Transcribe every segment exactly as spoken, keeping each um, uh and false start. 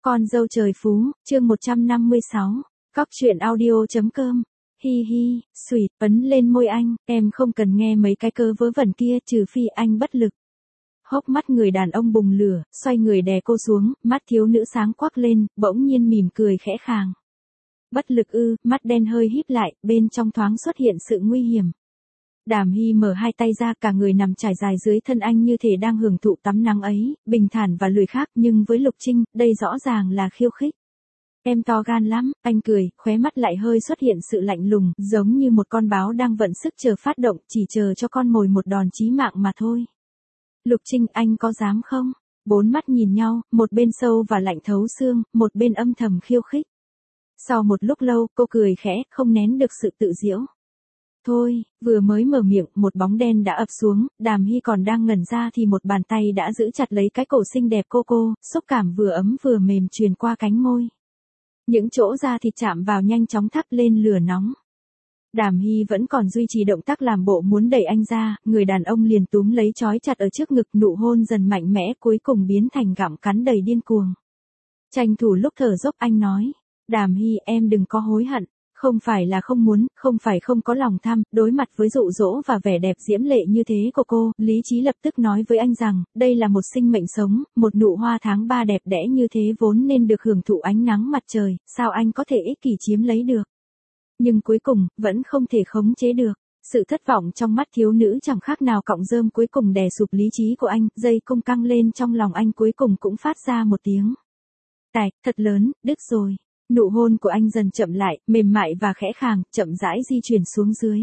Con dâu trời phú, chương một trăm năm mươi sáu, cóc truyện audio.com. Hi hi, sweet, ấn lên môi anh, em không cần nghe mấy cái cơ vớ vẩn kia trừ phi anh bất lực. Hốc mắt người đàn ông bùng lửa, xoay người đè cô xuống, mắt thiếu nữ sáng quắc lên, bỗng nhiên mỉm cười khẽ khàng. Bất lực ư, mắt đen hơi híp lại, bên trong thoáng xuất hiện sự nguy hiểm. Đàm Hy mở hai tay ra, cả người nằm trải dài dưới thân anh như thể đang hưởng thụ tắm nắng ấy, bình thản và lười khác, nhưng với Lục Trinh, đây rõ ràng là khiêu khích. Em to gan lắm, anh cười, khóe mắt lại hơi xuất hiện sự lạnh lùng, giống như một con báo đang vận sức chờ phát động, chỉ chờ cho con mồi một đòn chí mạng mà thôi. Lục Trinh, anh có dám không? Bốn mắt nhìn nhau, một bên sâu và lạnh thấu xương, một bên âm thầm khiêu khích. Sau một lúc lâu, cô cười khẽ, không nén được sự tự giễu. Thôi, vừa mới mở miệng, một bóng đen đã ập xuống, Đàm Hy còn đang ngẩn ra thì một bàn tay đã giữ chặt lấy cái cổ xinh đẹp cô cô, xúc cảm vừa ấm vừa mềm truyền qua cánh môi. Những chỗ da thịt chạm vào nhanh chóng thắp lên lửa nóng. Đàm Hy vẫn còn duy trì động tác làm bộ muốn đẩy anh ra, người đàn ông liền túm lấy trói chặt ở trước ngực, nụ hôn dần mạnh mẽ cuối cùng biến thành gặm cắn đầy điên cuồng. Tranh thủ lúc thở dốc anh nói, Đàm Hy em đừng có hối hận. Không phải là không muốn, không phải không có lòng tham, đối mặt với dụ dỗ và vẻ đẹp diễm lệ như thế của cô, lý trí lập tức nói với anh rằng, đây là một sinh mệnh sống, một nụ hoa tháng ba đẹp đẽ như thế vốn nên được hưởng thụ ánh nắng mặt trời, sao anh có thể ích kỷ chiếm lấy được. Nhưng cuối cùng, vẫn không thể khống chế được. Sự thất vọng trong mắt thiếu nữ chẳng khác nào cọng rơm cuối cùng đè sụp lý trí của anh, dây cung căng lên trong lòng anh cuối cùng cũng phát ra một tiếng. Tạch, thật lớn, đứt rồi. Nụ hôn của anh dần chậm lại, mềm mại và khẽ khàng, chậm rãi di chuyển xuống dưới.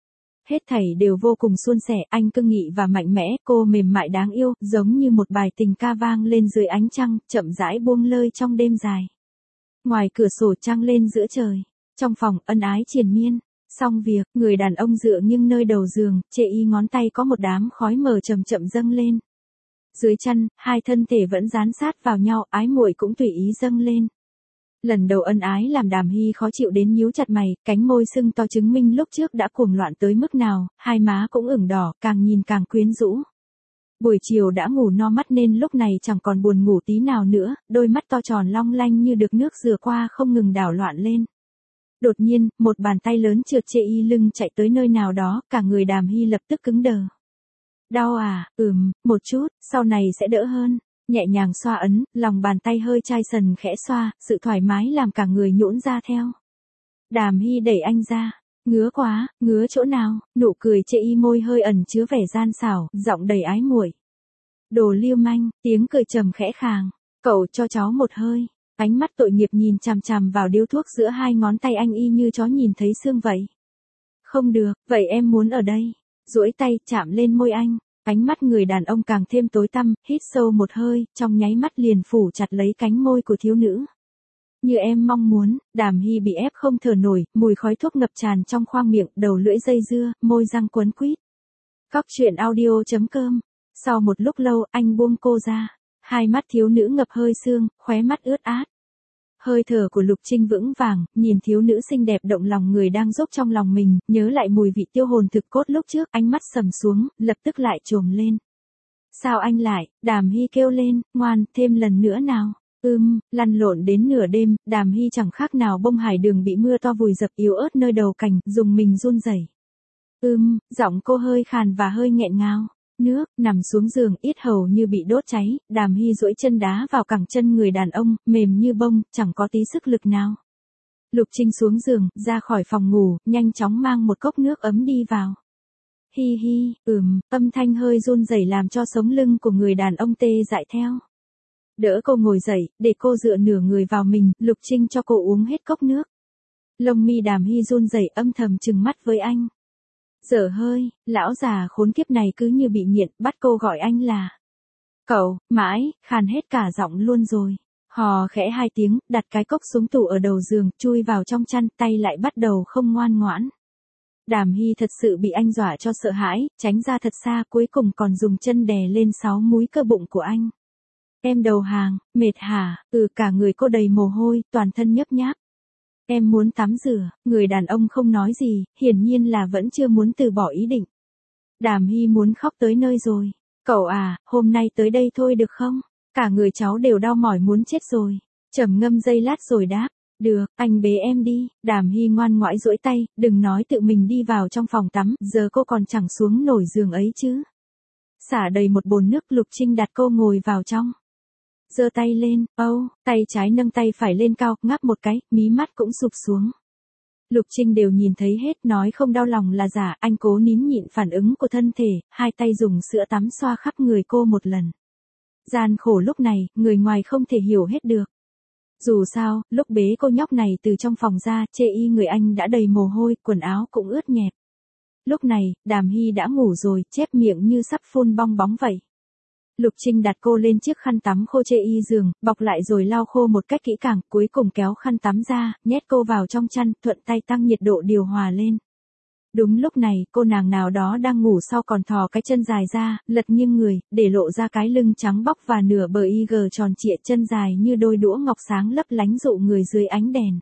Hết thảy đều vô cùng suôn sẻ, anh cương nghị và mạnh mẽ, cô mềm mại đáng yêu, giống như một bài tình ca vang lên dưới ánh trăng, chậm rãi buông lơi trong đêm dài. Ngoài cửa sổ trăng lên giữa trời, trong phòng ân ái triền miên. Xong việc, người đàn ông dựa nghiêng nơi đầu giường, chê y ngón tay có một đám khói mờ chậm chậm dâng lên. Dưới chăn, hai thân thể vẫn dán sát vào nhau, ái muội cũng tùy ý dâng lên. Lần đầu ân ái làm Đàm Hy khó chịu đến nhíu chặt mày, cánh môi sưng to chứng minh lúc trước đã cuồng loạn tới mức nào, hai má cũng ửng đỏ, càng nhìn càng quyến rũ. Buổi chiều đã ngủ no mắt nên lúc này chẳng còn buồn ngủ tí nào nữa, đôi mắt to tròn long lanh như được nước rửa qua không ngừng đảo loạn lên. Đột nhiên, một bàn tay lớn trượt chê y lưng chạy tới nơi nào đó, cả người Đàm Hy lập tức cứng đờ. Đau à, ừm, một chút, sau này sẽ đỡ hơn. Nhẹ nhàng xoa ấn, lòng bàn tay hơi chai sần khẽ xoa, sự thoải mái làm cả người nhũn ra theo. Đàm Hy đẩy anh ra, ngứa quá, ngứa chỗ nào, nụ cười chê y môi hơi ẩn chứa vẻ gian xảo, giọng đầy ái muội. Đồ lưu manh, tiếng cười trầm khẽ khàng, cậu cho cháu một hơi, ánh mắt tội nghiệp nhìn chằm chằm vào điếu thuốc giữa hai ngón tay anh y như chó nhìn thấy xương vậy. Không được, vậy em muốn ở đây, duỗi tay chạm lên môi anh. Ánh mắt người đàn ông càng thêm tối tăm, hít sâu một hơi, trong nháy mắt liền phủ chặt lấy cánh môi của thiếu nữ. Như em mong muốn, Đàm Hy bị ép không thở nổi, mùi khói thuốc ngập tràn trong khoang miệng, đầu lưỡi dây dưa, môi răng quấn quýt. Cóc truyện audio.com. Sau một lúc lâu, anh buông cô ra. Hai mắt thiếu nữ ngập hơi sương, khóe mắt ướt át. Hơi thở của Lục Trinh vững vàng, nhìn thiếu nữ xinh đẹp động lòng người đang dốc trong lòng mình, nhớ lại mùi vị tiêu hồn thực cốt lúc trước, ánh mắt sầm xuống, lập tức lại trồm lên. Sao anh lại, Đàm Hy kêu lên, ngoan, thêm lần nữa nào. Ưm, lăn lộn đến nửa đêm, Đàm Hy chẳng khác nào bông hải đường bị mưa to vùi dập yếu ớt nơi đầu cành, dùng mình run rẩy. Ưm, giọng cô hơi khàn và hơi nghẹn ngào. Nước, nằm xuống giường, yết hầu như bị đốt cháy, Đàm Hy duỗi chân đá vào cẳng chân người đàn ông, mềm như bông, chẳng có tí sức lực nào. Lục Trinh xuống giường, ra khỏi phòng ngủ, nhanh chóng mang một cốc nước ấm đi vào. Hi hi, ừm, âm thanh hơi run rẩy làm cho sống lưng của người đàn ông tê dại theo. Đỡ cô ngồi dậy, để cô dựa nửa người vào mình, Lục Trinh cho cô uống hết cốc nước. Lông mi Đàm Hy run rẩy âm thầm trừng mắt với anh. Dở hơi, lão già khốn kiếp này cứ như bị nghiện, bắt cô gọi anh là cậu, mãi, khàn hết cả giọng luôn rồi. Hò khẽ hai tiếng, đặt cái cốc xuống tủ ở đầu giường, chui vào trong chăn, tay lại bắt đầu không ngoan ngoãn. Đàm Hy thật sự bị anh dọa cho sợ hãi, tránh ra thật xa, cuối cùng còn dùng chân đè lên sáu múi cơ bụng của anh. Em đầu hàng, mệt hả, ừ, cả người cô đầy mồ hôi, toàn thân nhấp nháp. Em muốn tắm rửa, người đàn ông không nói gì, hiển nhiên là vẫn chưa muốn từ bỏ ý định. Đàm Hy muốn khóc tới nơi rồi. Cậu à, hôm nay tới đây thôi được không? Cả người cháu đều đau mỏi muốn chết rồi. Trầm ngâm giây lát rồi đáp, được, anh bế em đi. Đàm Hy ngoan ngoãn duỗi tay, đừng nói tự mình đi vào trong phòng tắm, giờ cô còn chẳng xuống nổi giường ấy chứ. Xả đầy một bồn nước, Lục Trinh đặt cô ngồi vào trong. Giơ tay lên, âu, oh, tay trái nâng tay phải lên cao, ngáp một cái, mí mắt cũng sụp xuống. Lục Trinh đều nhìn thấy hết, nói không đau lòng là giả, anh cố nín nhịn phản ứng của thân thể, hai tay dùng sữa tắm xoa khắp người cô một lần. Gian khổ lúc này, người ngoài không thể hiểu hết được. Dù sao, lúc bế cô nhóc này từ trong phòng ra, chê y người anh đã đầy mồ hôi, quần áo cũng ướt nhẹp. Lúc này, Đàm Hy đã ngủ rồi, chép miệng như sắp phun bong bóng vậy. Lục Trinh đặt cô lên chiếc khăn tắm khô chê y giường, bọc lại rồi lau khô một cách kỹ càng, cuối cùng kéo khăn tắm ra, nhét cô vào trong chăn, thuận tay tăng nhiệt độ điều hòa lên. Đúng lúc này, cô nàng nào đó đang ngủ sau còn thò cái chân dài ra, lật nghiêng người, để lộ ra cái lưng trắng bóc và nửa bờ y gờ tròn trịa, chân dài như đôi đũa ngọc sáng lấp lánh dụ người dưới ánh đèn.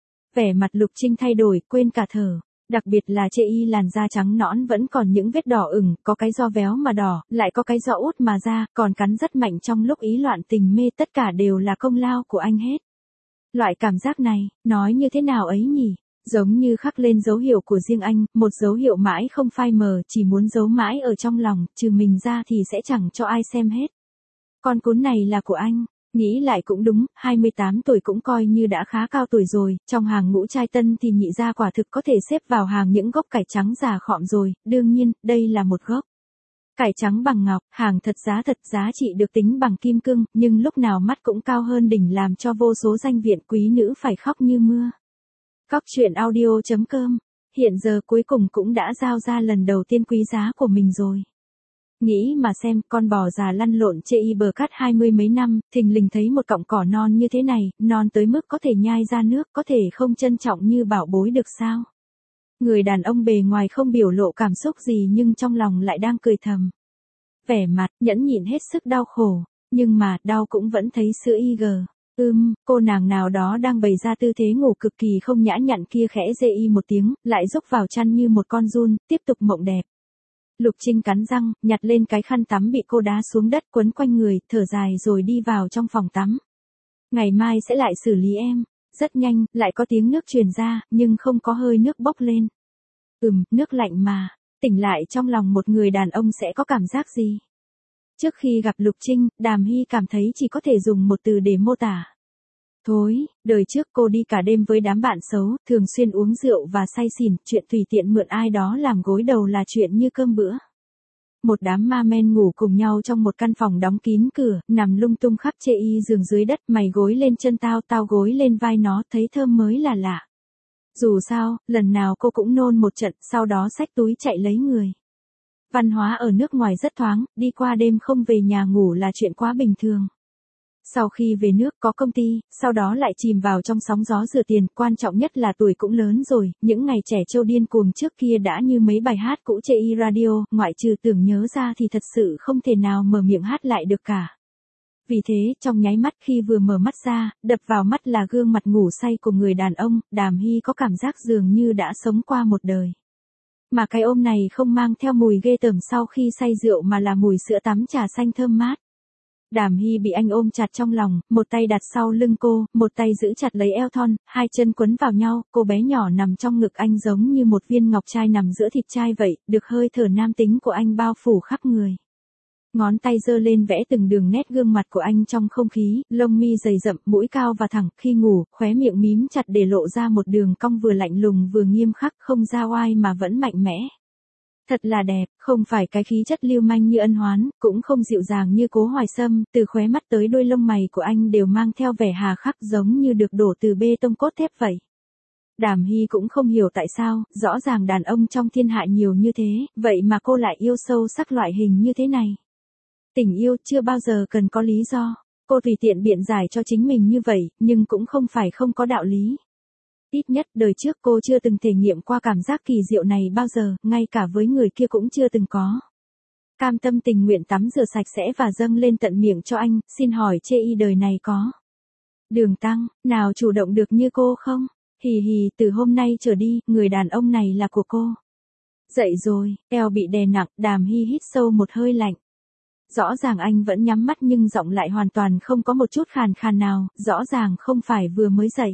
Vẻ mặt Lục Trinh thay đổi, quên cả thở. Đặc biệt là chê y làn da trắng nõn vẫn còn những vết đỏ ửng, có cái do véo mà đỏ, lại có cái do út mà ra, còn cắn rất mạnh trong lúc ý loạn tình mê, tất cả đều là công lao của anh hết. Loại cảm giác này, nói như thế nào ấy nhỉ? Giống như khắc lên dấu hiệu của riêng anh, một dấu hiệu mãi không phai mờ, chỉ muốn giấu mãi ở trong lòng, trừ mình ra thì sẽ chẳng cho ai xem hết. Con cún này là của anh. Nghĩ lại cũng đúng, hai mươi tám tuổi cũng coi như đã khá cao tuổi rồi, trong hàng ngũ trai tân thì nhị gia quả thực có thể xếp vào hàng những gốc cải trắng già khọm rồi, đương nhiên, đây là một gốc. Cải trắng bằng ngọc, hàng thật giá thật, giá trị được tính bằng kim cương, nhưng lúc nào mắt cũng cao hơn đỉnh, làm cho vô số danh viện quý nữ phải khóc như mưa. Cóc truyện audio chấm com, hiện giờ cuối cùng cũng đã giao ra lần đầu tiên quý giá của mình rồi. Nghĩ mà xem, con bò già lăn lộn chê y bờ cát hai mươi mấy năm, thình lình thấy một cọng cỏ non như thế này, non tới mức có thể nhai ra nước, có thể không trân trọng như bảo bối được sao? Người đàn ông bề ngoài không biểu lộ cảm xúc gì nhưng trong lòng lại đang cười thầm. Vẻ mặt, nhẫn nhịn hết sức đau khổ, nhưng mà, đau cũng vẫn thấy sữa y gờ. Ưm, cô nàng nào đó đang bày ra tư thế ngủ cực kỳ không nhã nhặn kia khẽ dê y một tiếng, lại rúc vào chăn như một con giun, tiếp tục mộng đẹp. Lục Trinh cắn răng, nhặt lên cái khăn tắm bị cô đá xuống đất quấn quanh người, thở dài rồi đi vào trong phòng tắm. Ngày mai sẽ lại xử lý em. Rất nhanh, lại có tiếng nước truyền ra, nhưng không có hơi nước bốc lên. Ừm, nước lạnh mà. Tỉnh lại trong lòng một người đàn ông sẽ có cảm giác gì? Trước khi gặp Lục Trinh, Đàm Hy cảm thấy chỉ có thể dùng một từ để mô tả. Thối, đời trước cô đi cả đêm với đám bạn xấu, thường xuyên uống rượu và say xỉn, chuyện tùy tiện mượn ai đó làm gối đầu là chuyện như cơm bữa. Một đám ma men ngủ cùng nhau trong một căn phòng đóng kín cửa, nằm lung tung khắp chê y giường dưới đất, mày gối lên chân tao, tao gối lên vai nó, thấy thơm mới là lạ. Dù sao, lần nào cô cũng nôn một trận, sau đó xách túi chạy lấy người. Văn hóa ở nước ngoài rất thoáng, đi qua đêm không về nhà ngủ là chuyện quá bình thường. Sau khi về nước có công ty, sau đó lại chìm vào trong sóng gió rửa tiền, quan trọng nhất là tuổi cũng lớn rồi, những ngày trẻ trâu điên cuồng trước kia đã như mấy bài hát cũ chê y radio, ngoại trừ tưởng nhớ ra thì thật sự không thể nào mở miệng hát lại được cả. Vì thế, trong nháy mắt khi vừa mở mắt ra, đập vào mắt là gương mặt ngủ say của người đàn ông, Đàm Hy có cảm giác dường như đã sống qua một đời. Mà cái ôm này không mang theo mùi ghê tởm sau khi say rượu mà là mùi sữa tắm trà xanh thơm mát. Đàm Hy bị anh ôm chặt trong lòng, một tay đặt sau lưng cô, một tay giữ chặt lấy eo thon, hai chân quấn vào nhau, cô bé nhỏ nằm trong ngực anh giống như một viên ngọc trai nằm giữa thịt trai vậy, được hơi thở nam tính của anh bao phủ khắp người. Ngón tay giơ lên vẽ từng đường nét gương mặt của anh trong không khí, lông mi dày rậm, mũi cao và thẳng, khi ngủ, khóe miệng mím chặt để lộ ra một đường cong vừa lạnh lùng vừa nghiêm khắc, không ra oai mà vẫn mạnh mẽ. Thật là đẹp, không phải cái khí chất lưu manh như Ân Hoán, cũng không dịu dàng như Cố Hoài Sâm, từ khóe mắt tới đôi lông mày của anh đều mang theo vẻ hà khắc giống như được đổ từ bê tông cốt thép vậy. Đàm Hy cũng không hiểu tại sao, rõ ràng đàn ông trong thiên hạ nhiều như thế, vậy mà cô lại yêu sâu sắc loại hình như thế này. Tình yêu chưa bao giờ cần có lý do, cô tùy tiện biện giải cho chính mình như vậy, nhưng cũng không phải không có đạo lý. Ít nhất đời trước cô chưa từng thể nghiệm qua cảm giác kỳ diệu này bao giờ, ngay cả với người kia cũng chưa từng có. Cam tâm tình nguyện tắm rửa sạch sẽ và dâng lên tận miệng cho anh, xin hỏi chê y đời này có Đường Tăng, nào chủ động được như cô không? Hì hì, từ hôm nay trở đi, người đàn ông này là của cô. Dậy rồi, eo bị đè nặng, Đàm Hy hít sâu một hơi lạnh. Rõ ràng anh vẫn nhắm mắt nhưng giọng lại hoàn toàn không có một chút khàn khàn nào, rõ ràng không phải vừa mới dậy.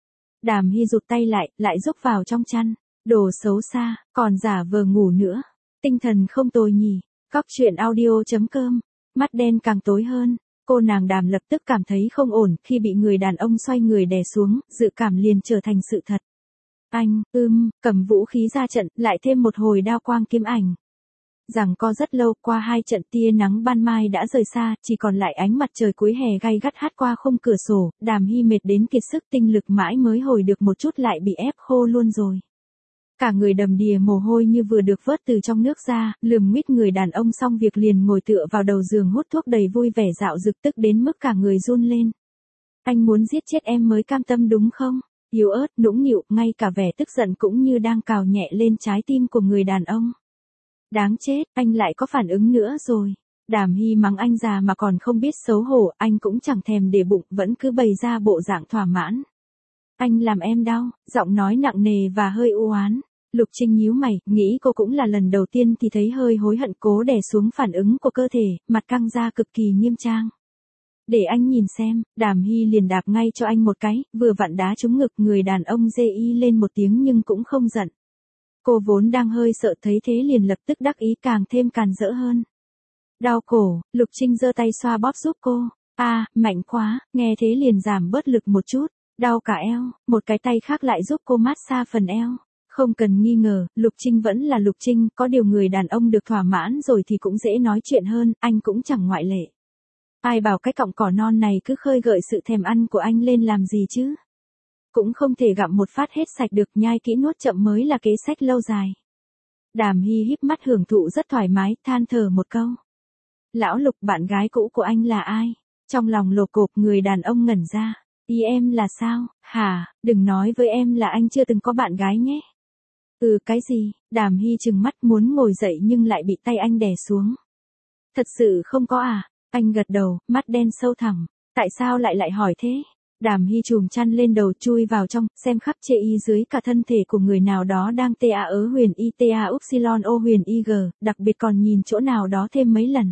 Đàm Hy rụt tay lại, lại rúc vào trong chăn. Đồ xấu xa, còn giả vờ ngủ nữa. Tinh thần không tồi nhỉ. Cóc truyện audio chấm com. Mắt đen càng tối hơn. Cô nàng Đàm lập tức cảm thấy không ổn khi bị người đàn ông xoay người đè xuống, dự cảm liền trở thành sự thật. Anh, ưm, cầm vũ khí ra trận, lại thêm một hồi đao quang kiếm ảnh. Rằng co rất lâu, qua hai trận tia nắng ban mai đã rời xa, chỉ còn lại ánh mặt trời cuối hè gay gắt hắt qua khung cửa sổ, Đàm Hy mệt đến kiệt sức, tinh lực mãi mới hồi được một chút lại bị ép khô luôn rồi. Cả người đầm đìa mồ hôi như vừa được vớt từ trong nước ra, lườm nguýt người đàn ông xong việc liền ngồi tựa vào đầu giường hút thuốc đầy vui vẻ dạo dực, tức đến mức cả người run lên. Anh muốn giết chết em mới cam tâm đúng không? Yếu ớt, nũng nịu, ngay cả vẻ tức giận cũng như đang cào nhẹ lên trái tim của người đàn ông. Đáng chết, anh lại có phản ứng nữa rồi. Đàm Hy mắng anh già mà còn không biết xấu hổ, anh cũng chẳng thèm để bụng, vẫn cứ bày ra bộ dạng thỏa mãn. Anh làm em đau, giọng nói nặng nề và hơi u oán. Lục Trinh nhíu mày, nghĩ cô cũng là lần đầu tiên thì thấy hơi hối hận, cố đè xuống phản ứng của cơ thể, mặt căng ra cực kỳ nghiêm trang. Để anh nhìn xem, Đàm Hy liền đạp ngay cho anh một cái, vừa vặn đá trúng ngực, người đàn ông rê y lên một tiếng nhưng cũng không giận. Cô vốn đang hơi sợ thấy thế liền lập tức đắc ý càng thêm càn rỡ hơn. Đau cổ, Lục Trinh giơ tay xoa bóp giúp cô. A, à, mạnh quá, nghe thế liền giảm bớt lực một chút. Đau cả eo, một cái tay khác lại giúp cô mát xa phần eo. Không cần nghi ngờ, Lục Trinh vẫn là Lục Trinh, có điều người đàn ông được thỏa mãn rồi thì cũng dễ nói chuyện hơn, anh cũng chẳng ngoại lệ. Ai bảo cái cọng cỏ non này cứ khơi gợi sự thèm ăn của anh lên làm gì chứ? Cũng không thể gặm một phát hết sạch được, nhai kỹ nuốt chậm mới là kế sách lâu dài. Đàm Hy híp mắt hưởng thụ rất thoải mái, than thở một câu. Lão Lục, bạn gái cũ của anh là ai? Trong lòng lột cộp, người đàn ông ngẩn ra. Ý em là sao? Hả, đừng nói với em là anh chưa từng có bạn gái nhé. Ừ, cái gì? Đàm Hy trừng mắt muốn ngồi dậy nhưng lại bị tay anh đè xuống. Thật sự không có à? Anh gật đầu, mắt đen sâu thẳm. Tại sao lại lại hỏi thế? Đàm Hy chùm chăn lên đầu, chui vào trong, xem khắp chê y dưới cả thân thể của người nào đó đang ta ớ huyền y ta upsilon o huyền y g, đặc biệt còn nhìn chỗ nào đó thêm mấy lần.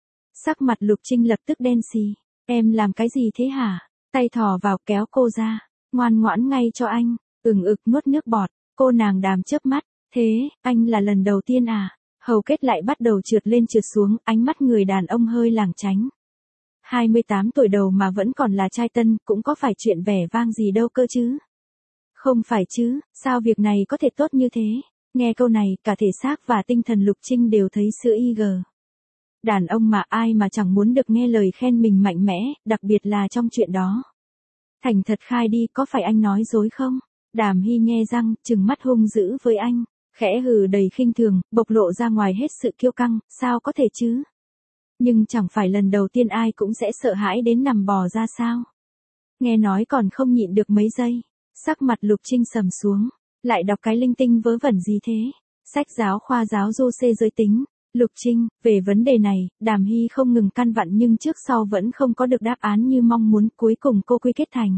Sắc mặt Lục Trinh lập tức đen xì. Em làm cái gì thế hả? Tay thò vào kéo cô ra. Ngoan ngoãn ngay cho anh. Ừng ực nuốt nước bọt. Cô nàng Đàm chớp mắt. Thế, anh là lần đầu tiên à? Hầu kết lại bắt đầu trượt lên trượt xuống, ánh mắt người đàn ông hơi lảng tránh. hai mươi tám tuổi đầu mà vẫn còn là trai tân, cũng có phải chuyện vẻ vang gì đâu cơ chứ? Không phải chứ, sao việc này có thể tốt như thế? Nghe câu này, cả thể xác và tinh thần Lục Trinh đều thấy sữa y gờ. Đàn ông mà ai mà chẳng muốn được nghe lời khen mình mạnh mẽ, đặc biệt là trong chuyện đó. Thành thật khai đi, có phải anh nói dối không? Đàm Hy nhe răng, trừng mắt hung dữ với anh, khẽ hừ đầy khinh thường, bộc lộ ra ngoài hết sự kiêu căng, sao có thể chứ? Nhưng chẳng phải lần đầu tiên ai cũng sẽ sợ hãi đến nằm bò ra sao? Nghe nói còn không nhịn được mấy giây, sắc mặt Lục Trinh sầm xuống, lại đọc cái linh tinh vớ vẩn gì thế? Sách giáo khoa giáo du xê giới tính. Lục Trinh, về vấn đề này, Đàm Hy không ngừng căn vặn nhưng trước sau vẫn không có được đáp án như mong muốn, cuối cùng cô quy kết thành.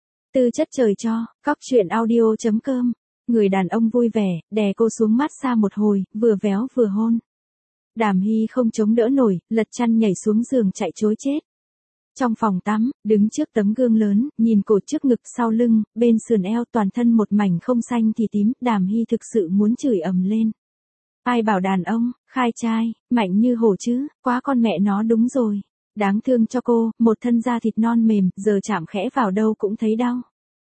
Tư chất trời cho, cóc truyện audio chấm com. Người đàn ông vui vẻ, đè cô xuống mát xa một hồi, vừa véo vừa hôn. Đàm Hy không chống đỡ nổi, lật chăn nhảy xuống giường chạy trối chết. Trong phòng tắm, đứng trước tấm gương lớn, nhìn cổ trước ngực sau lưng, bên sườn eo toàn thân một mảnh không xanh thì tím, Đàm Hy thực sự muốn chửi ầm lên. Ai bảo đàn ông, khai trai, mạnh như hổ chứ, quá con mẹ nó đúng rồi. Đáng thương cho cô, một thân da thịt non mềm, giờ chạm khẽ vào đâu cũng thấy đau.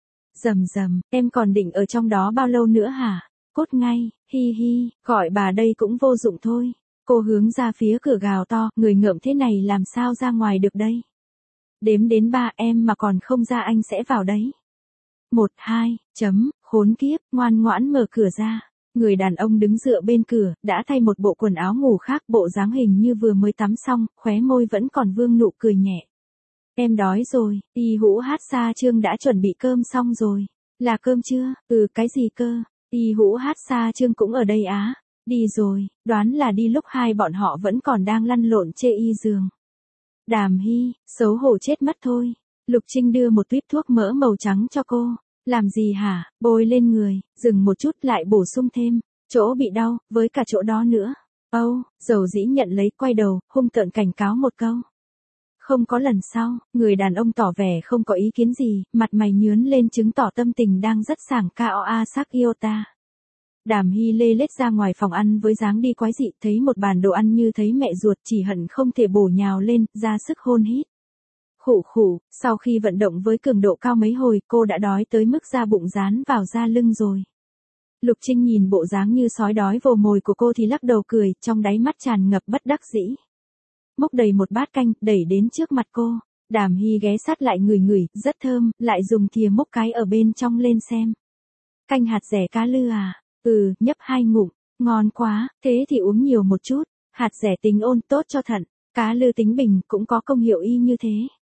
Rầm rầm, em còn định ở trong đó bao lâu nữa hả? Cốt ngay, hi hi, gọi bà đây cũng vô dụng thôi. Cô hướng ra phía cửa gào to, người ngợm thế này làm sao ra ngoài được đây? Đếm đến ba em mà còn không ra anh sẽ vào đấy. Một, hai, chấm, khốn kiếp, ngoan ngoãn mở cửa ra. Người đàn ông đứng dựa bên cửa, đã thay một bộ quần áo ngủ khác, bộ dáng hình như vừa mới tắm xong, khóe môi vẫn còn vương nụ cười nhẹ. Em đói rồi, Y Hũ Hát Sa Trương đã chuẩn bị cơm xong rồi. Là cơm chưa? Ừ, cái gì cơ? Y Hũ Hát Sa Trương cũng ở đây á. Đi rồi, đoán là đi lúc hai bọn họ vẫn còn đang lăn lộn chê y giường. Đàm Hy, xấu hổ chết mất thôi. Lục Trinh đưa một tuýp thuốc mỡ màu trắng cho cô. Làm gì hả? Bôi lên người, dừng một chút lại bổ sung thêm. Chỗ bị đau, với cả chỗ đó nữa. Âu, dầu dĩ nhận lấy, quay đầu, hung tợn cảnh cáo một câu. Không có lần sau, người đàn ông tỏ vẻ không có ý kiến gì, mặt mày nhướn lên chứng tỏ tâm tình đang rất sảng cao a sắc yêu ta. Đàm Hy lê lết ra ngoài phòng ăn với dáng đi quái dị, thấy một bàn đồ ăn như thấy mẹ ruột, chỉ hận không thể bổ nhào lên, ra sức hôn hít. Khụ khụ, sau khi vận động với cường độ cao mấy hồi, cô đã đói tới mức da bụng dán vào da lưng rồi. Lục Trinh nhìn bộ dáng như sói đói vồ mồi của cô thì lắc đầu cười, trong đáy mắt tràn ngập bất đắc dĩ. Múc đầy một bát canh, đẩy đến trước mặt cô. Đàm Hy ghé sát lại ngửi ngửi, rất thơm, lại dùng thìa múc cái ở bên trong lên xem. Canh hạt dẻ cá lư à? Ừ, nhấp hai ngụm, ngon quá, thế thì uống nhiều một chút. Hạt dẻ tính ôn, tốt cho thận, cá lư tính bình, cũng có công hiệu y như thế.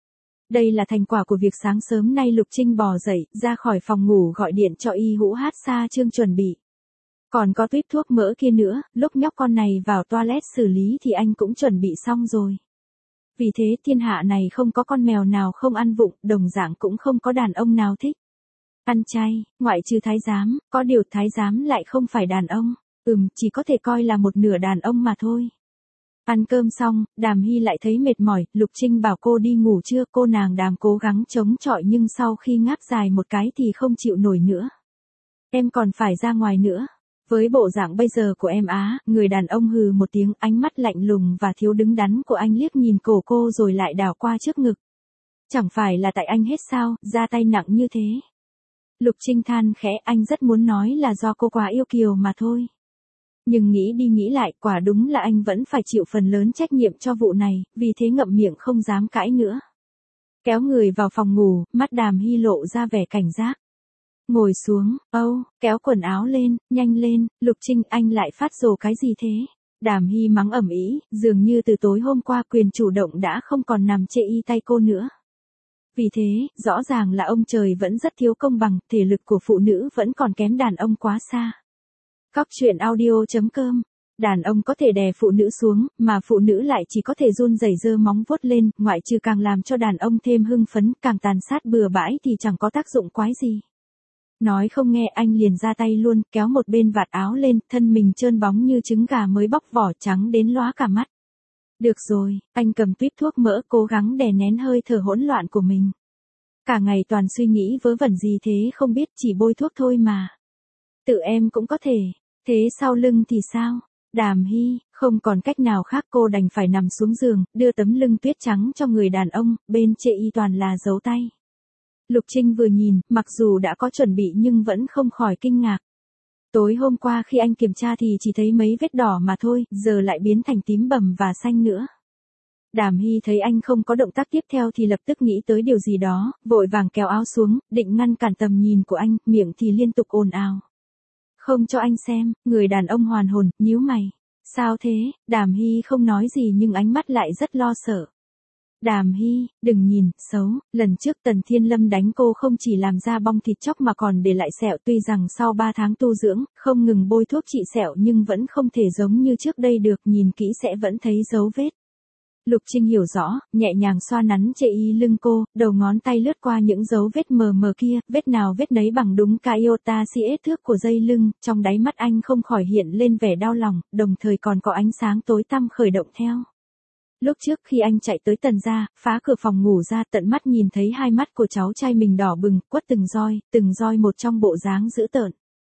Đây là thành quả của việc sáng sớm nay Lục Trinh bò dậy, ra khỏi phòng ngủ gọi điện cho y hũ hát xa trương chuẩn bị. Còn có tuyết thuốc mỡ kia nữa, lúc nhóc con này vào toilet xử lý thì anh cũng chuẩn bị xong rồi. Vì thế thiên hạ này không có con mèo nào không ăn vụng, đồng dạng cũng không có đàn ông nào thích ăn chay, ngoại trừ thái giám, có điều thái giám lại không phải đàn ông, ừm, chỉ có thể coi là một nửa đàn ông mà thôi. Ăn cơm xong, Đàm Hy lại thấy mệt mỏi, Lục Trinh bảo cô đi ngủ trưa, cô nàng Đàm cố gắng chống chọi nhưng sau khi ngáp dài một cái thì không chịu nổi nữa. Em còn phải ra ngoài nữa. Với bộ dạng bây giờ của em á, người đàn ông hừ một tiếng, ánh mắt lạnh lùng và thiếu đứng đắn của anh liếc nhìn cổ cô rồi lại đảo qua trước ngực. Chẳng phải là tại anh hết sao, ra tay nặng như thế. Lục Trinh than khẽ, anh rất muốn nói là do cô quá yêu kiều mà thôi. Nhưng nghĩ đi nghĩ lại, quả đúng là anh vẫn phải chịu phần lớn trách nhiệm cho vụ này, vì thế ngậm miệng không dám cãi nữa. Kéo người vào phòng ngủ, mắt Đàm Hy lộ ra vẻ cảnh giác. Ngồi xuống, Âu, kéo quần áo lên, nhanh lên, Lục Trinh, anh lại phát rồ cái gì thế? Đàm Hy mắng ầm ĩ, dường như từ tối hôm qua quyền chủ động đã không còn nằm chê y tay cô nữa. Vì thế, rõ ràng là ông trời vẫn rất thiếu công bằng, thể lực của phụ nữ vẫn còn kém đàn ông quá xa. Cóc truyện audio chấm com. Đàn ông có thể đè phụ nữ xuống, mà phụ nữ lại chỉ có thể run rẩy giơ móng vuốt lên, ngoại trừ càng làm cho đàn ông thêm hưng phấn, càng tàn sát bừa bãi thì chẳng có tác dụng quái gì. Nói không nghe anh liền ra tay luôn, kéo một bên vạt áo lên, thân mình trơn bóng như trứng gà mới bóc vỏ, trắng đến lóa cả mắt. Được rồi, anh cầm tuýp thuốc mỡ, cố gắng đè nén hơi thở hỗn loạn của mình. Cả ngày toàn suy nghĩ vớ vẩn gì thế không biết, chỉ bôi thuốc thôi mà. Tự em cũng có thể, thế sau lưng thì sao? Đàm Hy, không còn cách nào khác, cô đành phải nằm xuống giường, đưa tấm lưng tuyết trắng cho người đàn ông, bên chê y toàn là dấu tay. Lục Trinh vừa nhìn, mặc dù đã có chuẩn bị nhưng vẫn không khỏi kinh ngạc. Tối hôm qua khi anh kiểm tra thì chỉ thấy mấy vết đỏ mà thôi, giờ lại biến thành tím bầm và xanh nữa. Đàm Hy thấy anh không có động tác tiếp theo thì lập tức nghĩ tới điều gì đó, vội vàng kéo áo xuống, định ngăn cản tầm nhìn của anh, miệng thì liên tục ồn ào. Không cho anh xem, người đàn ông hoàn hồn, nhíu mày. Sao thế? Đàm Hy không nói gì nhưng ánh mắt lại rất lo sợ. Đàm Hy, đừng nhìn, xấu, lần trước Tần Thiên Lâm đánh cô không chỉ làm ra bong thịt chóc mà còn để lại sẹo, tuy rằng sau ba tháng tu dưỡng, không ngừng bôi thuốc trị sẹo nhưng vẫn không thể giống như trước đây được, nhìn kỹ sẽ vẫn thấy dấu vết. Lục Trinh hiểu rõ, nhẹ nhàng xoa nắn chê y lưng cô, đầu ngón tay lướt qua những dấu vết mờ mờ kia, vết nào vết nấy bằng đúng cái iota siết thước của dây lưng, trong đáy mắt anh không khỏi hiện lên vẻ đau lòng, đồng thời còn có ánh sáng tối tăm khởi động theo. Lúc trước khi anh chạy tới Tần gia, phá cửa phòng ngủ ra, tận mắt nhìn thấy hai mắt của cháu trai mình đỏ bừng, quất từng roi, từng roi một trong bộ dáng dữ tợn.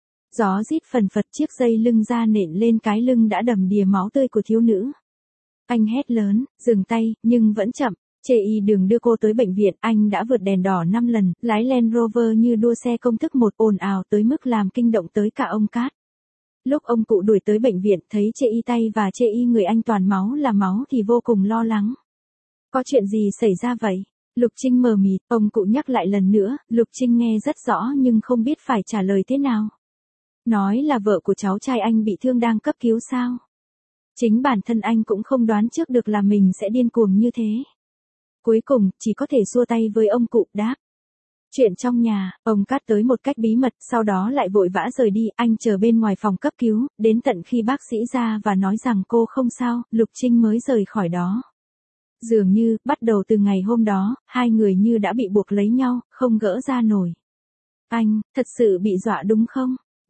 Gió rít phần phật, chiếc dây lưng ra nện lên cái lưng đã đầm đìa máu tươi của thiếu nữ. Anh hét lớn, dừng tay, nhưng vẫn chậm. Chê y đường đưa cô tới bệnh viện, anh đã vượt đèn đỏ năm lần, lái Land Rover như đua xe công thức một, ồn ào tới mức làm kinh động tới cả ông Cát. Lúc ông cụ đuổi tới bệnh viện thấy chê y tay và chê y người anh toàn máu là máu thì vô cùng lo lắng. Có chuyện gì xảy ra vậy? Lục Trinh mờ mịt, ông cụ nhắc lại lần nữa, Lục Trinh nghe rất rõ nhưng không biết phải trả lời thế nào. Nói là vợ của cháu trai anh bị thương đang cấp cứu sao? Chính bản thân anh cũng không đoán trước được là mình sẽ điên cuồng như thế. Cuối cùng, chỉ có thể xua tay với ông cụ, đáp. Chuyện trong nhà, ông Cát tới một cách bí mật, sau đó lại vội vã rời đi, anh chờ bên ngoài phòng cấp cứu, đến tận khi bác sĩ ra và nói rằng cô không sao, Lục Trinh mới rời khỏi đó. Dường như, bắt đầu từ ngày hôm đó, hai người như đã bị buộc lấy nhau, không gỡ ra nổi. Anh, thật sự bị dọa đúng không?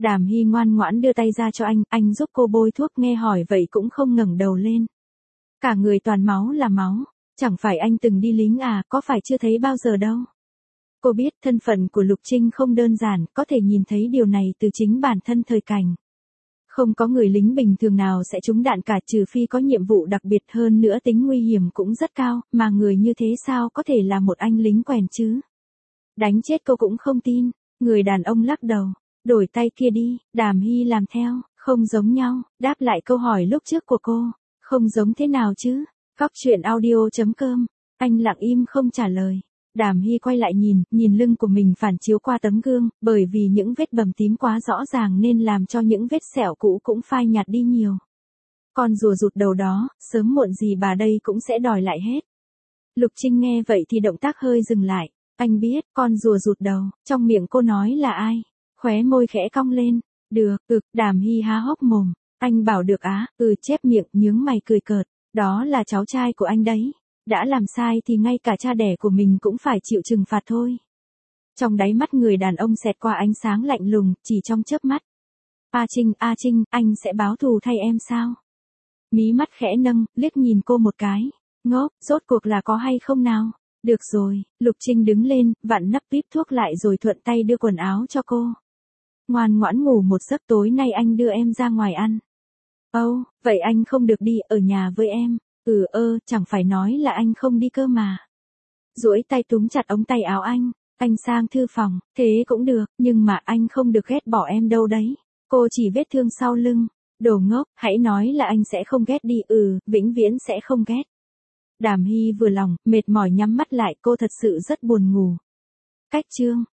Đàm Hy ngoan ngoãn đưa tay ra cho anh, anh giúp cô bôi thuốc, nghe hỏi vậy cũng không ngẩng đầu lên. Cả người toàn máu là máu, chẳng phải anh từng đi lính à, có phải chưa thấy bao giờ đâu. Cô biết thân phận của Lục Trinh không đơn giản, có thể nhìn thấy điều này từ chính bản thân thời cảnh. Không có người lính bình thường nào sẽ trúng đạn cả, trừ phi có nhiệm vụ đặc biệt, hơn nữa tính nguy hiểm cũng rất cao, mà người như thế sao có thể là một anh lính quèn chứ. Đánh chết cô cũng không tin, người đàn ông lắc đầu, đổi tay kia đi. Đàm Hy làm theo, không giống nhau, đáp lại câu hỏi lúc trước của cô, không giống thế nào chứ. Cóc truyện audio chấm com, anh lặng im không trả lời. Đàm Hy quay lại nhìn, nhìn lưng của mình phản chiếu qua tấm gương, bởi vì những vết bầm tím quá rõ ràng nên làm cho những vết sẹo cũ cũng phai nhạt đi nhiều. Con rùa rụt đầu đó, sớm muộn gì bà đây cũng sẽ đòi lại hết. Lục Trinh nghe vậy thì động tác hơi dừng lại, anh biết, con rùa rụt đầu, trong miệng cô nói là ai? Khóe môi khẽ cong lên, được, ực, Đàm Hy há hốc mồm, anh bảo được á, ừ chép miệng, nhướng mày cười cợt, đó là cháu trai của anh đấy. Đã làm sai thì ngay cả cha đẻ của mình cũng phải chịu trừng phạt thôi. Trong đáy mắt người đàn ông xẹt qua ánh sáng lạnh lùng, chỉ trong chớp mắt. A Trinh, A Trinh, anh sẽ báo thù thay em sao? Mí mắt khẽ nâng, liếc nhìn cô một cái. Ngốc, rốt cuộc là có hay không nào? Được rồi, Lục Trinh đứng lên, vặn nắp bíp thuốc lại rồi thuận tay đưa quần áo cho cô. Ngoan ngoãn ngủ một giấc, tối nay anh đưa em ra ngoài ăn. Âu, oh, vậy anh không được đi, ở nhà với em. Ừ ơ, chẳng phải nói là anh không đi cơ mà. Duỗi tay túm chặt ống tay áo anh, anh sang thư phòng, thế cũng được, nhưng mà anh không được ghét bỏ em đâu đấy. Cô chỉ vết thương sau lưng, đồ ngốc, hãy nói là anh sẽ không ghét đi, ừ, vĩnh viễn sẽ không ghét. Đàm Hy vừa lòng, mệt mỏi nhắm mắt lại, cô thật sự rất buồn ngủ. Cách chương